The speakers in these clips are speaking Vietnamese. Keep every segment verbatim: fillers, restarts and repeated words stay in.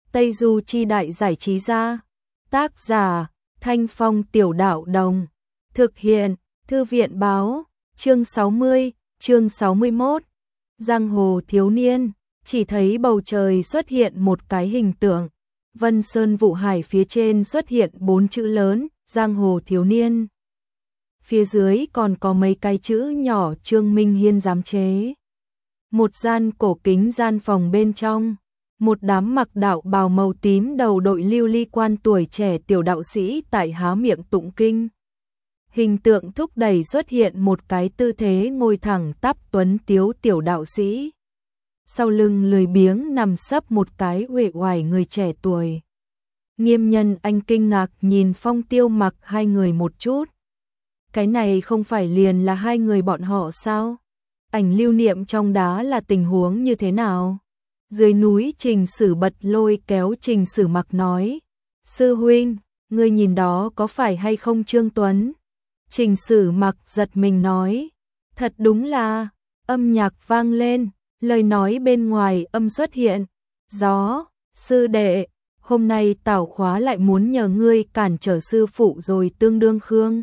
Tây Du Chi Đại Giải Trí Gia. Tác giả Thanh Phong Tiểu Đạo Đồng. Thực hiện Thư viện Báo. Chương sáu mươi, chương sáu mươi mốt. Giang hồ thiếu niên. Chỉ thấy bầu trời xuất hiện một cái hình tượng. Vân Sơn Vụ Hải phía trên xuất hiện bốn chữ lớn, Giang hồ thiếu niên. Phía dưới còn có mấy cái chữ nhỏ Trương Minh Hiên giám chế. Một gian cổ kính gian phòng bên trong, một đám mặc đạo bào màu tím đầu đội lưu ly quan tuổi trẻ tiểu đạo sĩ tại há miệng tụng kinh. Hình tượng thúc đẩy xuất hiện một cái tư thế ngồi thẳng tắp tuấn tiếu tiểu đạo sĩ. Sau lưng lười biếng nằm sấp một cái uể oải người trẻ tuổi. Nghiêm Nhân Anh kinh ngạc nhìn Phong Tiêu Mặc hai người một chút. Cái này không phải liền là hai người bọn họ sao? Ảnh lưu niệm trong đá là tình huống như thế nào? Dưới núi Trình Sử bật lôi kéo Trình Sử Mặc nói. Sư huynh, ngươi nhìn đó có phải hay không Trương Tuấn? Trình Sử Mặc giật mình nói. Thật đúng là, âm nhạc vang lên, lời nói bên ngoài âm xuất hiện. Gió, sư đệ, hôm nay Tảo Khóa lại muốn nhờ ngươi cản trở sư phụ rồi Tương Đương Khương.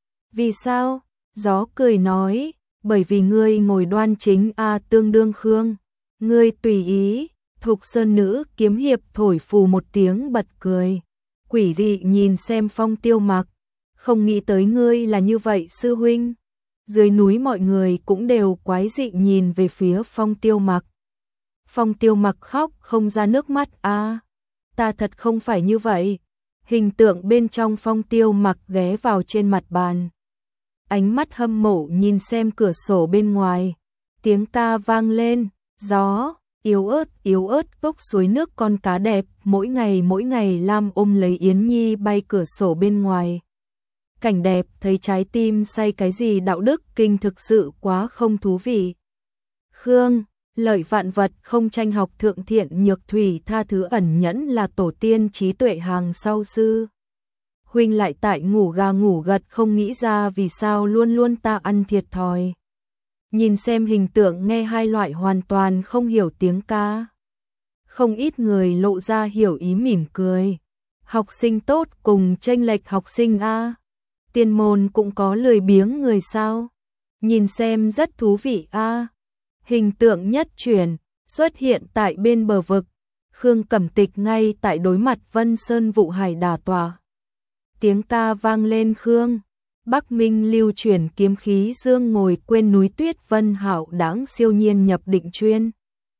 Vì sao? Gió cười nói, bởi vì ngươi ngồi đoan chính a à, Tương Đương Khương. Ngươi tùy ý. Thục Sơn nữ kiếm hiệp thổi phù một tiếng bật cười. Quỷ dị nhìn xem Phong Tiêu Mặc. Không nghĩ tới ngươi là như vậy sư huynh. Dưới núi mọi người cũng đều quái dị nhìn về phía Phong Tiêu Mặc. Phong Tiêu Mặc khóc không ra nước mắt a à, ta thật không phải như vậy. Hình tượng bên trong Phong Tiêu Mặc ghé vào trên mặt bàn. Ánh mắt hâm mộ nhìn xem cửa sổ bên ngoài. Tiếng ca vang lên, gió, yếu ớt, yếu ớt gốc suối nước con cá đẹp, mỗi ngày mỗi ngày Lam ôm lấy Yến Nhi bay cửa sổ bên ngoài. Cảnh đẹp thấy trái tim say cái gì đạo đức kinh thực sự quá không thú vị. Khương, lợi vạn vật không tranh học thượng thiện nhược thủy tha thứ ẩn nhẫn là tổ tiên trí tuệ hàng sau sư. Huynh lại tại ngủ gà ngủ gật không nghĩ ra vì sao luôn luôn ta ăn thiệt thòi. Nhìn xem hình tượng nghe hai loại hoàn toàn không hiểu tiếng ca. Không ít người lộ ra hiểu ý mỉm cười. Học sinh tốt cùng chênh lệch học sinh a. Tiên môn cũng có lười biếng người sao. Nhìn xem rất thú vị a. Hình tượng nhất chuyển xuất hiện tại bên bờ vực. Khương Cẩm Tịch ngay tại đối mặt Vân Sơn Vụ Hải đả tòa. Tiếng ca vang lên Khương. Bắc Minh lưu chuyển kiếm khí dương ngồi quên núi tuyết Vân Hạo đáng siêu nhiên nhập định chuyên.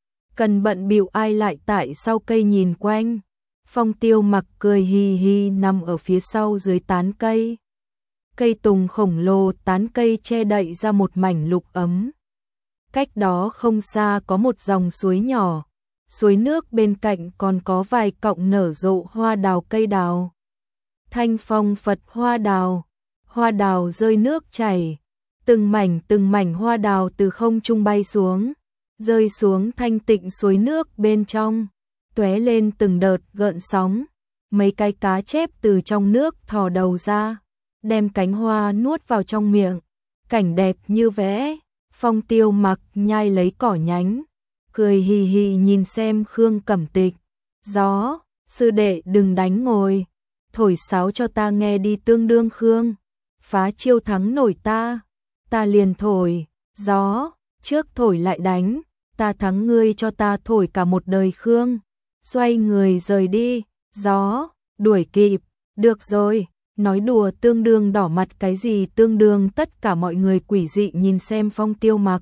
Cần bận bịu ai lại tại sau cây nhìn quanh. Phong Tiêu Mặc cười hì hì nằm ở phía sau dưới tán cây. Cây tùng khổng lồ tán cây che đậy ra một mảnh lục ấm. Cách đó không xa có một dòng suối nhỏ. Suối nước bên cạnh còn có vài cọng nở rộ hoa đào cây đào. Thanh phong Phật hoa đào. Hoa đào rơi nước chảy, từng mảnh từng mảnh hoa đào từ không trung bay xuống, rơi xuống thanh tịnh suối nước bên trong, tóe lên từng đợt gợn sóng, mấy cái cá chép từ trong nước thò đầu ra, đem cánh hoa nuốt vào trong miệng, cảnh đẹp như vẽ. Phong Tiêu Mặc nhai lấy cỏ nhánh, cười hì hì nhìn xem Khương Cẩm Tịch. Gió, sư đệ đừng đánh ngồi, thổi sáo cho ta nghe đi Tương Đương Khương. Phá chiêu thắng nổi ta, ta liền thổi. Gió, trước thổi lại đánh, ta thắng ngươi cho ta thổi cả một đời Khương. Xoay người rời đi. Gió, đuổi kịp. Được rồi, nói đùa Tương Đương đỏ mặt cái gì Tương Đương. Tất cả mọi người quỷ dị nhìn xem Phong Tiêu Mặc.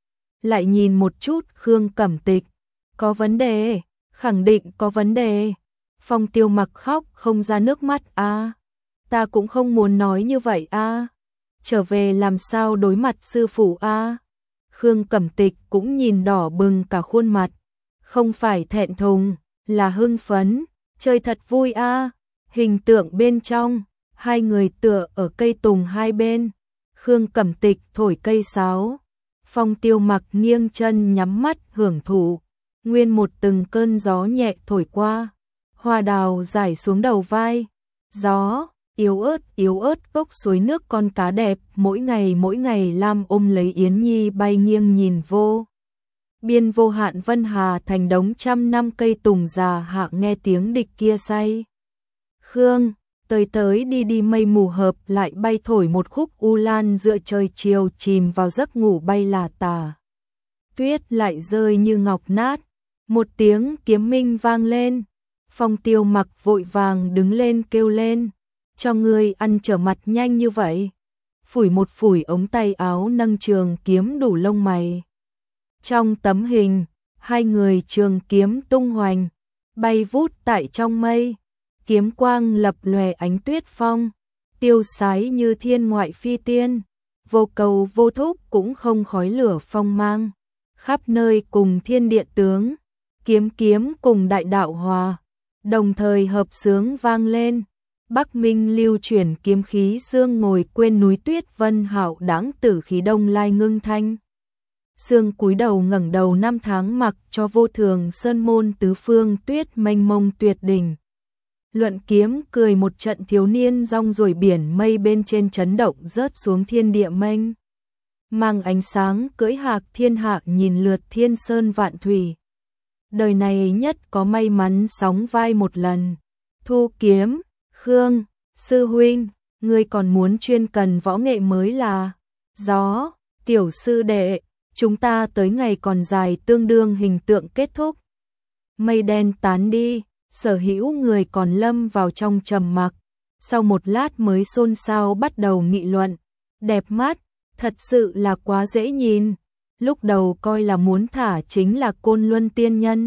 Lại nhìn một chút Khương Cẩm Tịch. Có vấn đề, khẳng định có vấn đề. Phong Tiêu Mặc khóc không ra nước mắt a. À, ta cũng không muốn nói như vậy a. À, trở về làm sao đối mặt sư phụ a. À, Khương Cẩm Tịch cũng nhìn đỏ bừng cả khuôn mặt. Không phải thẹn thùng, là hưng phấn, chơi thật vui a. À, hình tượng bên trong, hai người tựa ở cây tùng hai bên. Khương Cẩm Tịch thổi cây sáo. Phong Tiêu Mặc nghiêng chân nhắm mắt hưởng thụ. Nguyên một từng cơn gió nhẹ thổi qua. Hoa đào rải xuống đầu vai. Gió, yếu ớt, yếu ớt gốc suối nước con cá đẹp. Mỗi ngày mỗi ngày Lam ôm lấy Yến Nhi bay nghiêng nhìn vô. biên vô hạn vân hà thành đống trăm năm cây tùng già hạ nghe tiếng địch kia say. Khương, tới tới đi đi mây mù hợp lại bay thổi một khúc u lan dựa trời chiều chìm vào giấc ngủ bay là tà. Tuyết lại rơi như ngọc nát, một tiếng kiếm minh vang lên. Phong Tiêu Mặc vội vàng đứng lên kêu lên, cho ngươi ăn trở mặt nhanh như vậy. Phủi một phủi ống tay áo nâng trường kiếm đủ lông mày. Trong tấm hình, hai người trường kiếm tung hoành, bay vút tại trong mây, kiếm quang lập lòe ánh tuyết phong, tiêu sái như thiên ngoại phi tiên, vô cầu vô thúc cũng không khói lửa phong mang, khắp nơi cùng thiên địa tướng, kiếm kiếm cùng đại đạo hòa, đồng thời hợp xướng vang lên. Bắc Minh lưu chuyển kiếm khí dương ngồi quên núi tuyết vân hạo đáng tử khí đông lai ngưng thanh. Sương cúi đầu ngẩng đầu năm tháng mặc cho vô thường sơn môn tứ phương tuyết mênh mông tuyệt đỉnh. Luận kiếm cười một trận thiếu niên rong ruổi biển mây bên trên chấn động rớt xuống thiên địa mênh. Mang ánh sáng cưỡi hạc thiên hạ nhìn lượt thiên sơn vạn thủy. Đời này nhất có may mắn sóng vai một lần. Thu kiếm, Khương, sư huynh, ngươi còn muốn chuyên cần võ nghệ mới là gió, tiểu sư đệ, chúng ta tới ngày còn dài tương đương hình tượng kết thúc. Mây đen tán đi, sở hữu người còn lâm vào trong trầm mặc, sau một lát mới xôn xao bắt đầu nghị luận, đẹp mắt, thật sự là quá dễ nhìn, lúc đầu coi là muốn thả chính là Côn Luân tiên nhân.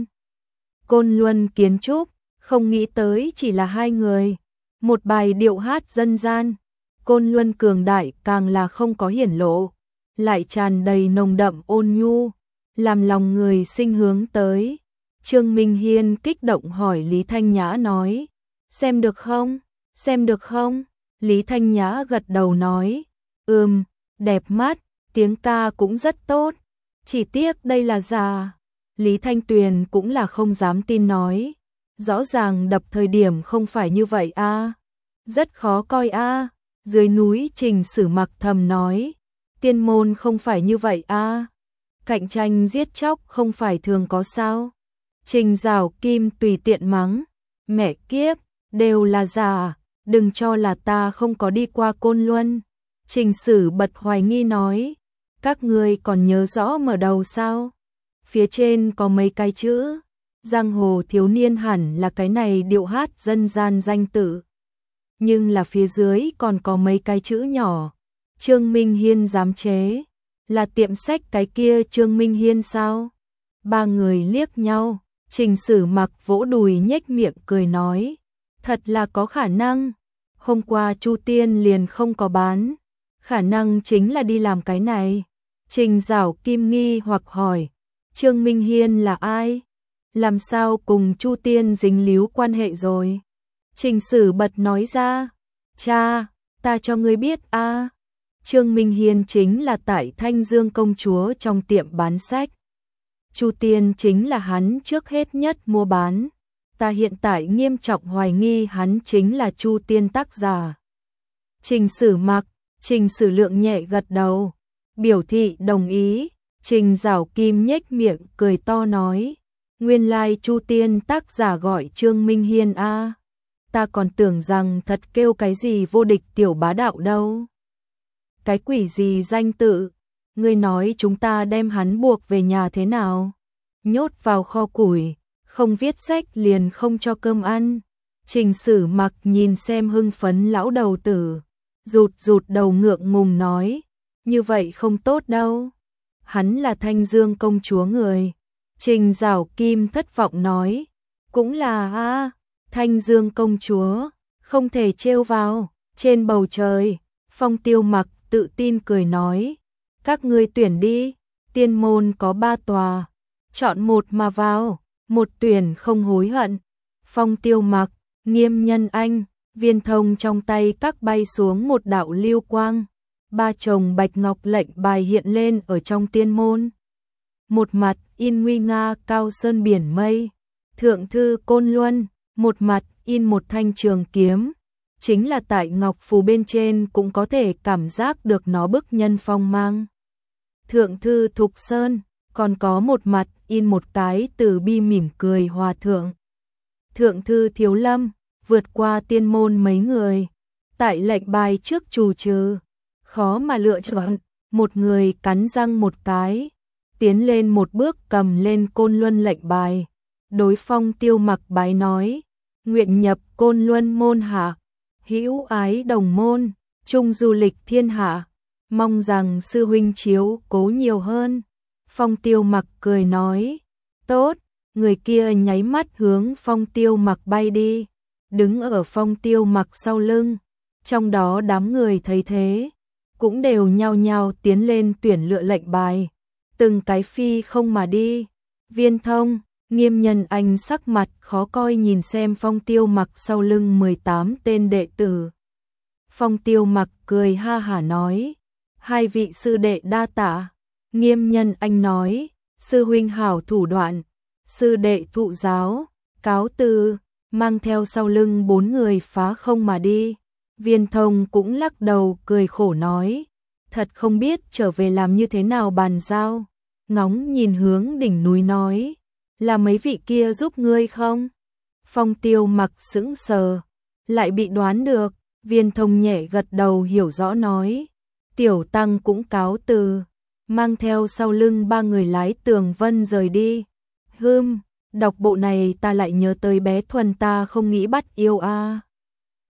Côn Luân kiến trúc, không nghĩ tới chỉ là hai người, một bài điệu hát dân gian, Côn Luân cường đại càng là không có hiển lộ, lại tràn đầy nồng đậm ôn nhu, làm lòng người sinh hướng tới. Trương Minh Hiên kích động hỏi Lý Thanh Nhã nói, xem được không, xem được không? Lý Thanh Nhã gật đầu nói, ừm, đẹp mắt, tiếng ca cũng rất tốt, chỉ tiếc đây là già. Lý Thanh Tuyền cũng là không dám tin nói, rõ ràng đập thời điểm không phải như vậy a, rất khó coi a. Dưới núi Trình Sử Mặc thầm nói, tiên môn không phải như vậy a, cạnh tranh giết chóc không phải thường có sao. Trình Giảo Kim tùy tiện mắng, mẹ kiếp, đều là giả, đừng cho là ta không có đi qua Côn Luân. Trình Sử bật hoài nghi nói, các ngươi còn nhớ rõ mở đầu sao? Phía trên có mấy cái chữ, giang hồ thiếu niên hẳn là cái này điệu hát dân gian danh tự. Nhưng là phía dưới còn có mấy cái chữ nhỏ, Trương Minh Hiên giám chế, là tiệm sách cái kia Trương Minh Hiên sao? Ba người liếc nhau, Trình Sử Mặc vỗ đùi nhếch miệng cười nói, thật là có khả năng, hôm qua Chu Tiên liền không có bán, khả năng chính là đi làm cái này. Trình Giảo Kim nghi hoặc hỏi, Trương Minh Hiên là ai? Làm sao cùng Chu Tiên dính líu quan hệ rồi? Trình Sử bật nói ra, cha, ta cho ngươi biết a, Trương Minh Hiên chính là tại Thanh Dương công chúa trong tiệm bán sách. Chu Tiên chính là hắn trước hết nhất mua bán. Ta hiện tại nghiêm trọng hoài nghi hắn chính là Chu Tiên tác giả. Trình Sử Mặc, Trình Sử Lượng nhẹ gật đầu, biểu thị đồng ý. Trình Giảo Kim nhếch miệng cười to nói, nguyên lai Chu Tiên tác giả gọi Trương Minh Hiên a, ta còn tưởng rằng thật kêu cái gì vô địch tiểu bá đạo đâu. Cái quỷ gì danh tự, ngươi nói chúng ta đem hắn buộc về nhà thế nào? Nhốt vào kho củi, không viết sách liền không cho cơm ăn. Trình Sử Mặc nhìn xem hưng phấn lão đầu tử, rụt rụt đầu ngượng ngùng nói, như vậy không tốt đâu. Hắn là Thanh Dương công chúa người. Trình Giảo Kim thất vọng nói, cũng là a, Thanh Dương công chúa, không thể trêu vào. Trên bầu trời, Phong Tiêu Mặc tự tin cười nói, các ngươi tuyển đi, tiên môn có ba tòa, chọn một mà vào, một tuyển không hối hận. Phong Tiêu Mặc, Nghiêm Nhân Anh, viên thông trong tay các bay xuống một đạo lưu quang, ba chồng bạch ngọc lệnh bài hiện lên ở trong tiên môn. Một mặt in nguy nga cao sơn biển mây, thượng thư Côn Luân, một mặt in một thanh trường kiếm, chính là tại ngọc phù bên trên cũng có thể cảm giác được nó bức nhân phong mang. Thượng thư Thục Sơn, còn có một mặt in một cái từ bi mỉm cười hòa thượng. Thượng thư Thiếu Lâm, vượt qua tiên môn mấy người, tại lệnh bài trước trù trừ, khó mà lựa chọn, một người cắn răng một cái, tiến lên một bước cầm lên Côn Luân lệnh bài, đối Phong Tiêu Mặc bái nói, nguyện nhập Côn Luân môn hạ, hữu ái đồng môn, chung du lịch thiên hạ, mong rằng sư huynh chiếu cố nhiều hơn. Phong Tiêu Mặc cười nói, tốt, người kia nháy mắt hướng Phong Tiêu Mặc bay đi, đứng ở Phong Tiêu Mặc sau lưng, trong đó đám người thấy thế, cũng đều nhao nhao tiến lên tuyển lựa lệnh bài, từng cái phi không mà đi. Viên Thông, Nghiêm Nhân Anh sắc mặt khó coi nhìn xem Phong Tiêu Mặc sau lưng mười tám tên đệ tử. Phong Tiêu Mặc cười ha hả nói, hai vị sư đệ đa tạ. Nghiêm Nhân Anh nói, sư huynh hảo thủ đoạn, sư đệ thụ giáo, cáo từ, mang theo sau lưng bốn người phá không mà đi. Viên Thông cũng lắc đầu cười khổ nói, thật không biết trở về làm như thế nào bàn giao. Ngóng nhìn hướng đỉnh núi nói, là mấy vị kia giúp ngươi không? Phong Tiêu Mặc sững sờ, lại bị đoán được. Viên Thông nhẹ gật đầu hiểu rõ nói, tiểu tăng cũng cáo từ, mang theo sau lưng ba người lái tường vân rời đi. Hừm, đọc bộ này ta lại nhớ tới bé Thuần ta không nghĩ bắt yêu a. À.